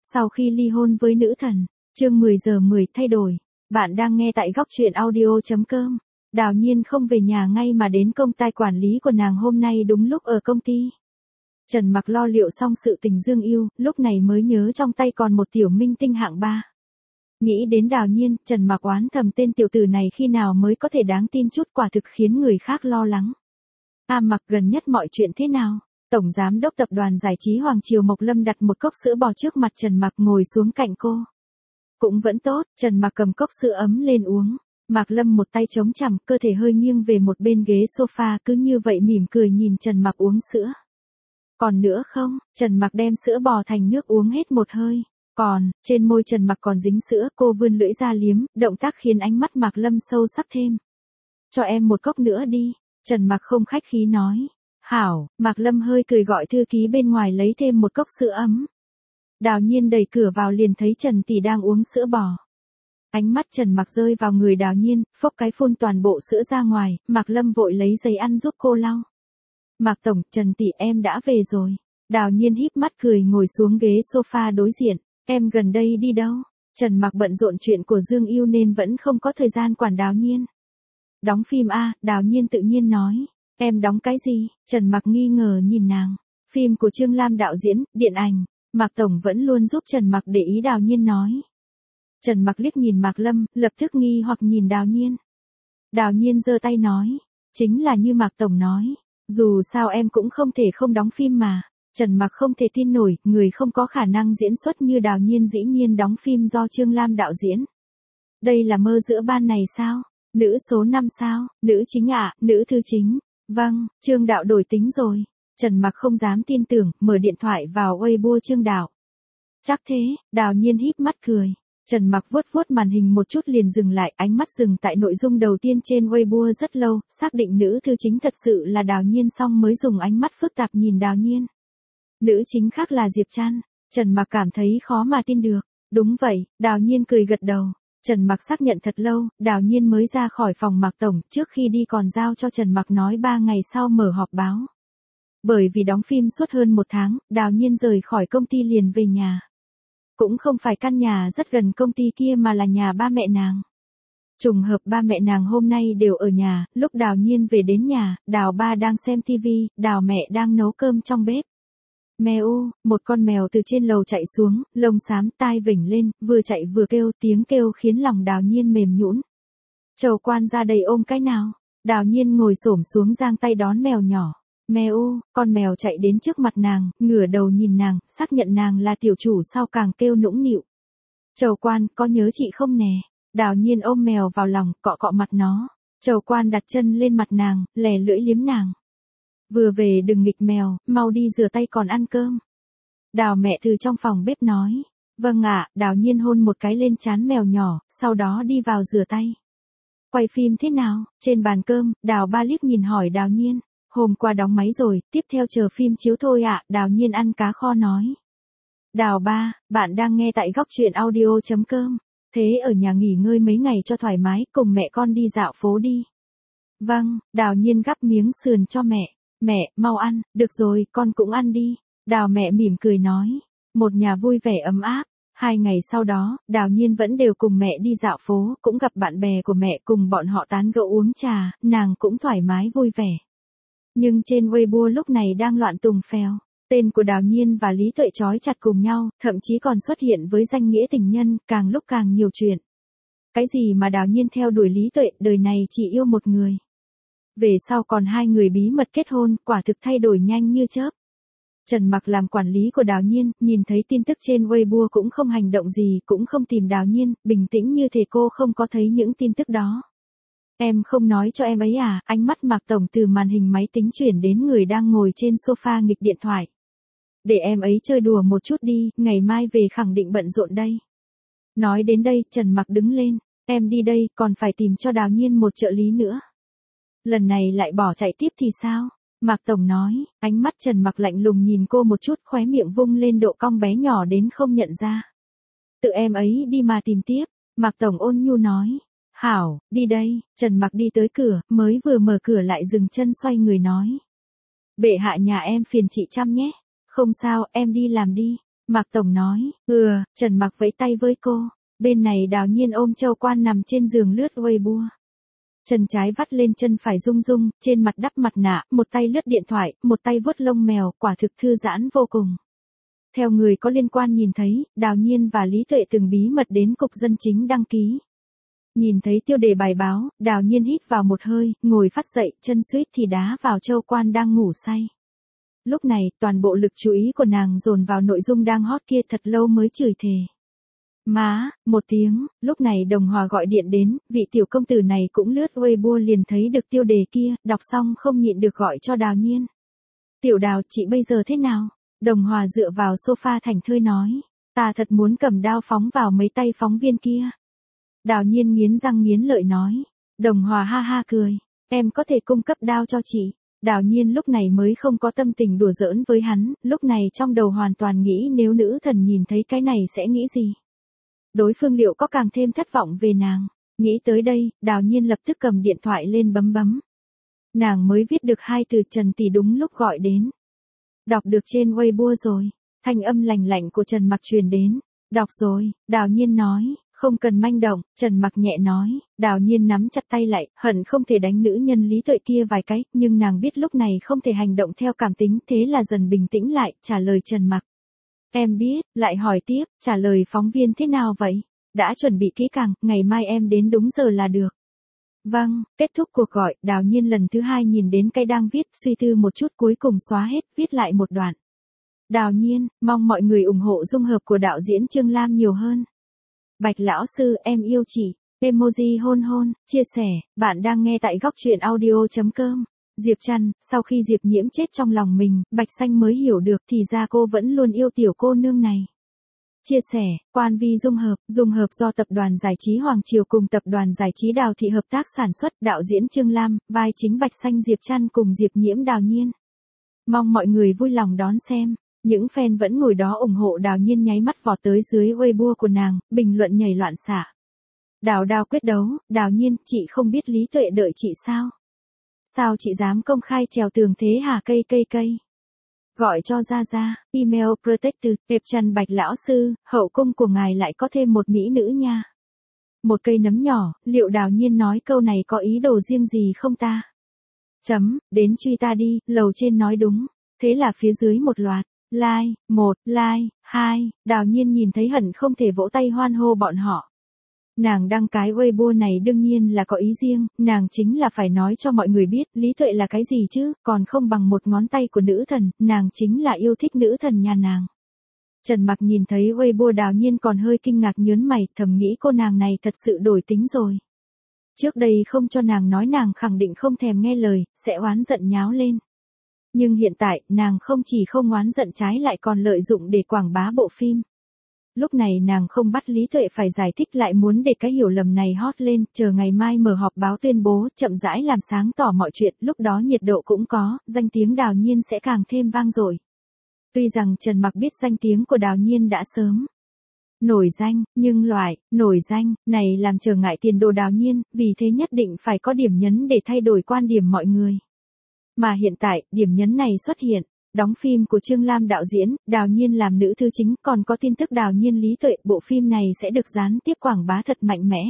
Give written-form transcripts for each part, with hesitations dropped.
Sau khi ly hôn với nữ thần, chương 10 giờ 10 thay đổi. Bạn đang nghe tại góc truyện audio.com. Đào Nhiên không về nhà ngay mà đến công ty quản lý của nàng hôm nay đúng lúc ở công ty. Trần Mặc lo liệu xong sự tình Dương Yêu, lúc này mới nhớ trong tay còn một tiểu minh tinh hạng 3. Nghĩ đến Đào Nhiên, Trần Mặc oán thầm tên tiểu tử này khi nào mới có thể đáng tin chút, quả thực khiến người khác lo lắng. Mặc gần nhất mọi chuyện thế nào? Tổng giám đốc tập đoàn giải trí Hoàng Triều Mộc Lâm đặt một cốc sữa bò trước mặt Trần Mặc ngồi xuống cạnh cô. Cũng vẫn tốt, Trần Mặc cầm cốc sữa ấm lên uống. Mạc Lâm một tay chống chằm, cơ thể hơi nghiêng về một bên ghế sofa, cứ như vậy mỉm cười nhìn Trần Mặc uống sữa. Còn nữa không? Trần Mặc đem sữa bò thành nước uống hết một hơi. Còn, trên môi Trần Mặc còn dính sữa, cô vươn lưỡi ra liếm, động tác khiến ánh mắt Mạc Lâm sâu sắc thêm. Cho em một cốc nữa đi, Trần Mặc không khách khí nói. Hảo, Mạc Lâm hơi cười gọi thư ký bên ngoài lấy thêm một cốc sữa ấm. Đào Nhiên đẩy cửa vào liền thấy Trần tỷ đang uống sữa bò. Ánh mắt Trần Mặc rơi vào người Đào Nhiên, phốc cái phun toàn bộ sữa ra ngoài, Mạc Lâm vội lấy giấy ăn giúp cô lau. Mạc tổng, Trần tỷ em đã về rồi. Đào Nhiên híp mắt cười ngồi xuống ghế sofa đối diện. Em gần đây đi đâu? Trần Mặc bận rộn chuyện của Dương Yêu nên vẫn không có thời gian quản Đào Nhiên. Đóng phim a, Đào Nhiên tự nhiên nói. Em đóng cái gì? Trần Mặc nghi ngờ nhìn nàng. Phim của Trương Lam đạo diễn, điện ảnh. Mạc tổng vẫn luôn giúp Trần Mặc để ý, Đào Nhiên nói. Trần Mặc liếc nhìn Mạc Lâm, lập tức nghi hoặc nhìn Đào Nhiên. Đào Nhiên giơ tay nói. Chính là như Mạc tổng nói. Dù sao em cũng không thể không đóng phim mà. Trần Mặc không thể tin nổi, người không có khả năng diễn xuất như Đào Nhiên dĩ nhiên đóng phim do Trương Lam đạo diễn. Đây là mơ giữa ban này sao? Nữ số 5 sao? Nữ chính ạ, nữ thư chính. Vâng, Trương đạo đổi tính rồi. Trần Mặc không dám tin tưởng, mở điện thoại vào Weibo Trương đạo. Chắc thế, Đào Nhiên híp mắt cười. Trần Mặc vuốt vuốt màn hình một chút liền dừng lại, ánh mắt dừng tại nội dung đầu tiên trên Weibo rất lâu, xác định nữ thư chính thật sự là Đào Nhiên xong mới dùng ánh mắt phức tạp nhìn Đào Nhiên. Nữ chính khác là Diệp Trăn. Trần Mặc cảm thấy khó mà tin được. Đúng vậy, Đào Nhiên cười gật đầu. Trần Mặc xác nhận thật lâu, Đào Nhiên mới ra khỏi phòng Mạc tổng, trước khi đi còn giao cho Trần Mặc nói 3 ngày sau mở họp báo. Bởi vì đóng phim suốt hơn 1 tháng, Đào Nhiên rời khỏi công ty liền về nhà. Cũng không phải căn nhà rất gần công ty kia mà là nhà ba mẹ nàng. Trùng hợp ba mẹ nàng hôm nay đều ở nhà, lúc Đào Nhiên về đến nhà, Đào ba đang xem tivi, Đào mẹ đang nấu cơm trong bếp. Mèo, một con mèo từ trên lầu chạy xuống, lông xám tai vểnh lên, vừa chạy vừa kêu, tiếng kêu khiến lòng Đào Nhiên mềm nhũn. Chầu quan ra đây ôm cái nào. Đào Nhiên ngồi xổm xuống giang tay đón mèo nhỏ. Mèo, con mèo chạy đến trước mặt nàng, ngửa đầu nhìn nàng, xác nhận nàng là tiểu chủ sau càng kêu nũng nịu. Chầu quan, có nhớ chị không nè? Đào Nhiên ôm mèo vào lòng, cọ cọ mặt nó. Chầu quan đặt chân lên mặt nàng, lè lưỡi liếm nàng. Vừa về đừng nghịch mèo, mau đi rửa tay còn ăn cơm. Đào mẹ từ trong phòng bếp nói. Vâng ạ, Đào Nhiên hôn một cái lên trán mèo nhỏ, sau đó đi vào rửa tay. Quay phim thế nào? Trên bàn cơm, Đào ba liếc nhìn hỏi Đào Nhiên. Hôm qua đóng máy rồi, tiếp theo chờ phim chiếu thôi ạ, Đào Nhiên ăn cá kho nói. Đào ba, bạn đang nghe tại góc truyện audio.com. Thế ở nhà nghỉ ngơi mấy ngày cho thoải mái, cùng mẹ con đi dạo phố đi. Vâng, Đào Nhiên gắp miếng sườn cho mẹ. Mẹ, mau ăn, được rồi, con cũng ăn đi. Đào mẹ mỉm cười nói. Một nhà vui vẻ ấm áp. 2 ngày sau đó, Đào Nhiên vẫn đều cùng mẹ đi dạo phố, cũng gặp bạn bè của mẹ cùng bọn họ tán gẫu uống trà, nàng cũng thoải mái vui vẻ. Nhưng trên Weibo lúc này đang loạn tùng phèo. Tên của Đào Nhiên và Lý Tuệ trói chặt cùng nhau, thậm chí còn xuất hiện với danh nghĩa tình nhân, càng lúc càng nhiều chuyện. Cái gì mà Đào Nhiên theo đuổi Lý Tuệ, đời này chỉ yêu một người. Về sau còn 2 người bí mật kết hôn, quả thực thay đổi nhanh như chớp. Trần Mặc làm quản lý của Đào Nhiên, nhìn thấy tin tức trên Weibo cũng không hành động gì, cũng không tìm Đào Nhiên, bình tĩnh như thể cô không có thấy những tin tức đó. Em không nói cho em ấy à? Ánh mắt Mạc tổng từ màn hình máy tính chuyển đến người đang ngồi trên sofa nghịch điện thoại. Để em ấy chơi đùa một chút đi, ngày mai về khẳng định bận rộn đây. Nói đến đây, Trần Mặc đứng lên. Em đi đây, còn phải tìm cho Đào Nhiên một trợ lý nữa. Lần này lại bỏ chạy tiếp thì sao? Mạc tổng nói, ánh mắt Trần Mặc lạnh lùng nhìn cô một chút, khóe miệng vung lên độ cong bé nhỏ đến không nhận ra. Tự em ấy đi mà tìm tiếp. Mạc tổng ôn nhu nói. Hảo, đi đây. Trần Mặc đi tới cửa, mới vừa mở cửa lại dừng chân xoay người nói. Bệ hạ nhà em phiền chị chăm nhé. Không sao, em đi làm đi. Mạc Tổng nói, Trần Mặc vẫy tay với cô. Bên này Đào Nhiên ôm Châu Quan nằm trên giường lướt Weibo. Chân trái vắt lên chân phải rung rung, trên mặt đắp mặt nạ, một tay lướt điện thoại, một tay vuốt lông mèo, quả thực thư giãn vô cùng. Theo người có liên quan nhìn thấy, Đào Nhiên và Lý Tuệ từng bí mật đến cục dân chính đăng ký. Nhìn thấy tiêu đề bài báo, Đào Nhiên hít vào một hơi, ngồi phát dậy, chân suýt thì đá vào Châu Quan đang ngủ say. Lúc này, toàn bộ lực chú ý của nàng dồn vào nội dung đang hot kia, thật lâu mới chửi thề. Má, một tiếng, lúc này Đồng Hòa gọi điện đến, vị tiểu công tử này cũng lướt Weibo liền thấy được tiêu đề kia, đọc xong không nhịn được gọi cho Đào Nhiên. Tiểu Đào, chị bây giờ thế nào? Đồng Hòa dựa vào sofa thảnh thơi nói, ta thật muốn cầm đao phóng vào mấy tay phóng viên kia. Đào Nhiên nghiến răng nghiến lợi nói, Đồng Hòa ha ha cười, em có thể cung cấp đao cho chị. Đào Nhiên lúc này mới không có tâm tình đùa giỡn với hắn, lúc này trong đầu hoàn toàn nghĩ nếu nữ thần nhìn thấy cái này sẽ nghĩ gì. Đối phương liệu có càng thêm thất vọng về nàng. Nghĩ tới đây, Đào Nhiên lập tức cầm điện thoại lên bấm bấm. Nàng mới viết được 2 từ Trần Tỷ đúng lúc gọi đến. Đọc được trên Weibo rồi. Thanh âm lành lạnh của Trần Mặc truyền đến. Đọc rồi, Đào Nhiên nói, không cần manh động. Trần Mặc nhẹ nói. Đào Nhiên nắm chặt tay lại, hận không thể đánh nữ nhân Lý Tuệ kia vài cái, nhưng nàng biết lúc này không thể hành động theo cảm tính, thế là dần bình tĩnh lại, trả lời Trần Mặc. Em biết, lại hỏi tiếp, trả lời phóng viên thế nào vậy? Đã chuẩn bị kỹ càng, ngày mai em đến đúng giờ là được. Vâng, kết thúc cuộc gọi, Đào Nhiên lần thứ 2 nhìn đến cái đang viết, suy tư một chút cuối cùng xóa hết, viết lại một đoạn. Đào Nhiên, mong mọi người ủng hộ dung hợp của đạo diễn Trương Lam nhiều hơn. Bạch lão sư, em yêu chị. Emoji hôn hôn, chia sẻ, bạn đang nghe tại góc truyện audio.com. Diệp Trăn, sau khi Diệp Nhiễm chết trong lòng mình, Bạch Xanh mới hiểu được thì ra cô vẫn luôn yêu tiểu cô nương này. Chia sẻ, Quan Vi dung hợp do tập đoàn giải trí Hoàng Triều cùng tập đoàn giải trí Đào Thị hợp tác sản xuất, đạo diễn Trương Lam, vai chính Bạch Xanh Diệp Trăn cùng Diệp Nhiễm Đào Nhiên. Mong mọi người vui lòng đón xem. Những fan vẫn ngồi đó ủng hộ Đào Nhiên nháy mắt vọt tới dưới Weibo của nàng, bình luận nhảy loạn xạ. Đào Đào quyết đấu, Đào Nhiên, chị không biết Lý Tuệ đợi chị sao? Sao chị dám công khai trèo tường thế hả cây? Gọi cho ra, email protected, Diệp Trăn Bạch lão sư, hậu cung của ngài lại có thêm một mỹ nữ nha. Một cây nấm nhỏ, liệu Đào Nhiên nói câu này có ý đồ riêng gì không ta? Đến truy ta đi, lầu trên nói đúng. Thế là phía dưới một loạt, like, 1, like, 2, Đào Nhiên nhìn thấy hận không thể vỗ tay hoan hô bọn họ. Nàng đăng cái Weibo này đương nhiên là có ý riêng, nàng chính là phải nói cho mọi người biết, Lý Tuệ là cái gì chứ, còn không bằng một ngón tay của nữ thần, nàng chính là yêu thích nữ thần nhà nàng. Trần Mặc nhìn thấy Weibo Đào Nhiên còn hơi kinh ngạc nhớn mày, thầm nghĩ cô nàng này thật sự đổi tính rồi. Trước đây không cho nàng nói nàng khẳng định không thèm nghe lời, sẽ oán giận nháo lên. Nhưng hiện tại, nàng không chỉ không oán giận trái lại còn lợi dụng để quảng bá bộ phim. Lúc này nàng không bắt Lý Tuệ phải giải thích lại muốn để cái hiểu lầm này hot lên, chờ ngày mai mở họp báo tuyên bố, chậm rãi làm sáng tỏ mọi chuyện, lúc đó nhiệt độ cũng có, danh tiếng Đào Nhiên sẽ càng thêm vang dội. Tuy rằng Trần Mặc biết danh tiếng của Đào Nhiên đã sớm nổi danh, nhưng loại nổi danh này làm trở ngại tiền đồ Đào Nhiên, vì thế nhất định phải có điểm nhấn để thay đổi quan điểm mọi người. Mà hiện tại, điểm nhấn này xuất hiện. Đóng phim của Trương Lam đạo diễn, Đào Nhiên làm nữ thư chính, còn có tin tức Đào Nhiên Lý Tuệ, bộ phim này sẽ được gián tiếp quảng bá thật mạnh mẽ.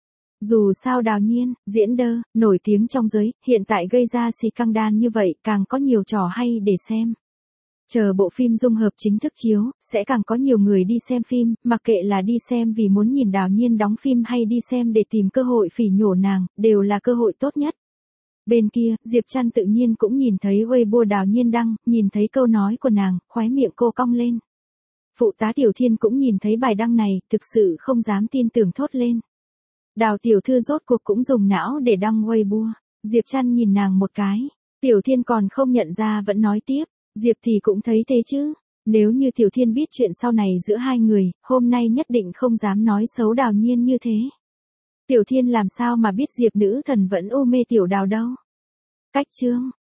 Dù sao Đào Nhiên, diễn đơ, nổi tiếng trong giới, hiện tại gây ra scandal như vậy, càng có nhiều trò hay để xem. Chờ bộ phim dung hợp chính thức chiếu, sẽ càng có nhiều người đi xem phim, mặc kệ là đi xem vì muốn nhìn Đào Nhiên đóng phim hay đi xem để tìm cơ hội phỉ nhổ nàng, đều là cơ hội tốt nhất. Bên kia, Diệp Trăn tự nhiên cũng nhìn thấy Weibo Đào Nhiên đăng, nhìn thấy câu nói của nàng, khóe miệng cô cong lên. Phụ tá Tiểu Thiên cũng nhìn thấy bài đăng này, thực sự không dám tin tưởng thốt lên. Đào tiểu thư rốt cuộc cũng dùng não để đăng Weibo. Diệp Trăn nhìn nàng một cái. Tiểu Thiên còn không nhận ra vẫn nói tiếp. Diệp thì cũng thấy thế chứ. Nếu như Tiểu Thiên biết chuyện sau này giữa hai người, hôm nay nhất định không dám nói xấu Đào Nhiên như thế. Tiểu Thiên làm sao mà biết Diệp nữ thần vẫn u mê Tiểu Đào đâu. Cách chương.